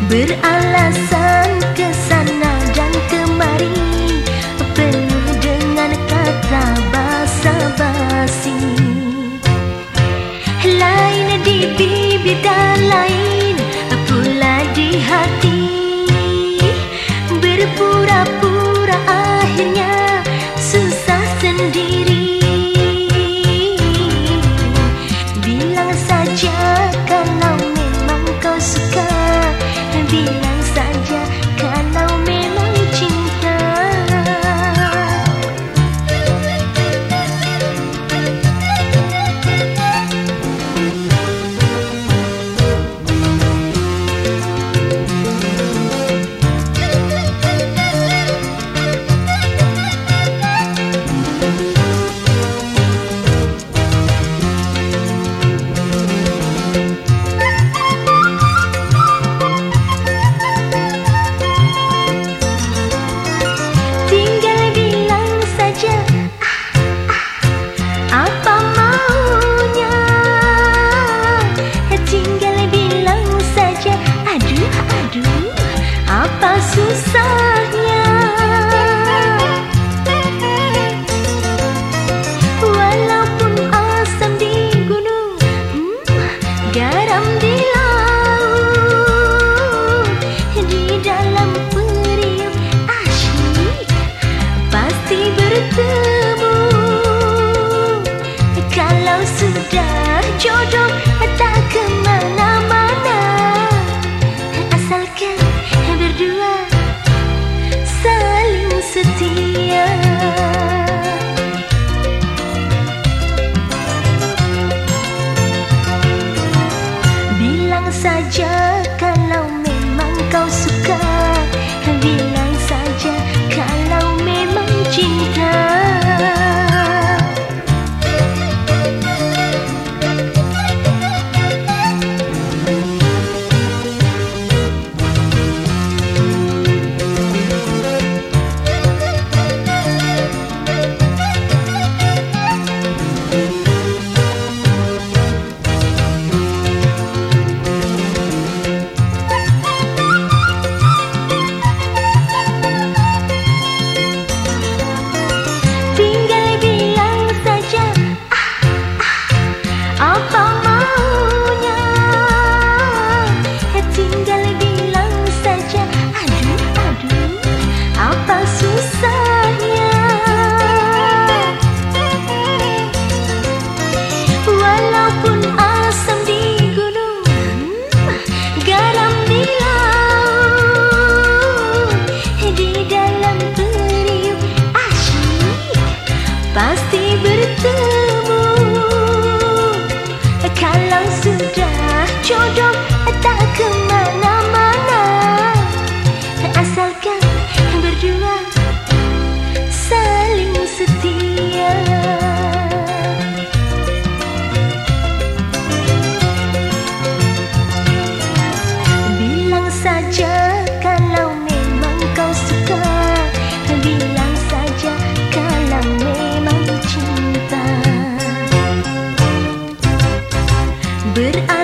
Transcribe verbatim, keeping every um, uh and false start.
beralasan ke sana dan kemari, penuh dengan kata basa-basi. Lain di bibir dan lain pula di hati, berpura-pura akhirnya susah sendiri. Bilang saja kalau memang kau suka, bilang saja kalau memang cinta. Apa susahnya, walaupun asam di gunung, hmm, garam di laut, di dalam periuk asyik pasti bertemu. Kalau sudah jodoh tak kemana-mana, asalkan berdua saling setia. Bilang saja kalau memang kau suka, bilang saja kalau memang cinta. Pasti bertemu. Kalau sudah jodoh tak kemana-mana, asalkan berdua saling setia. Bilang saja kalau memang kau suka, bilang saja kalau memang cinta. Berarti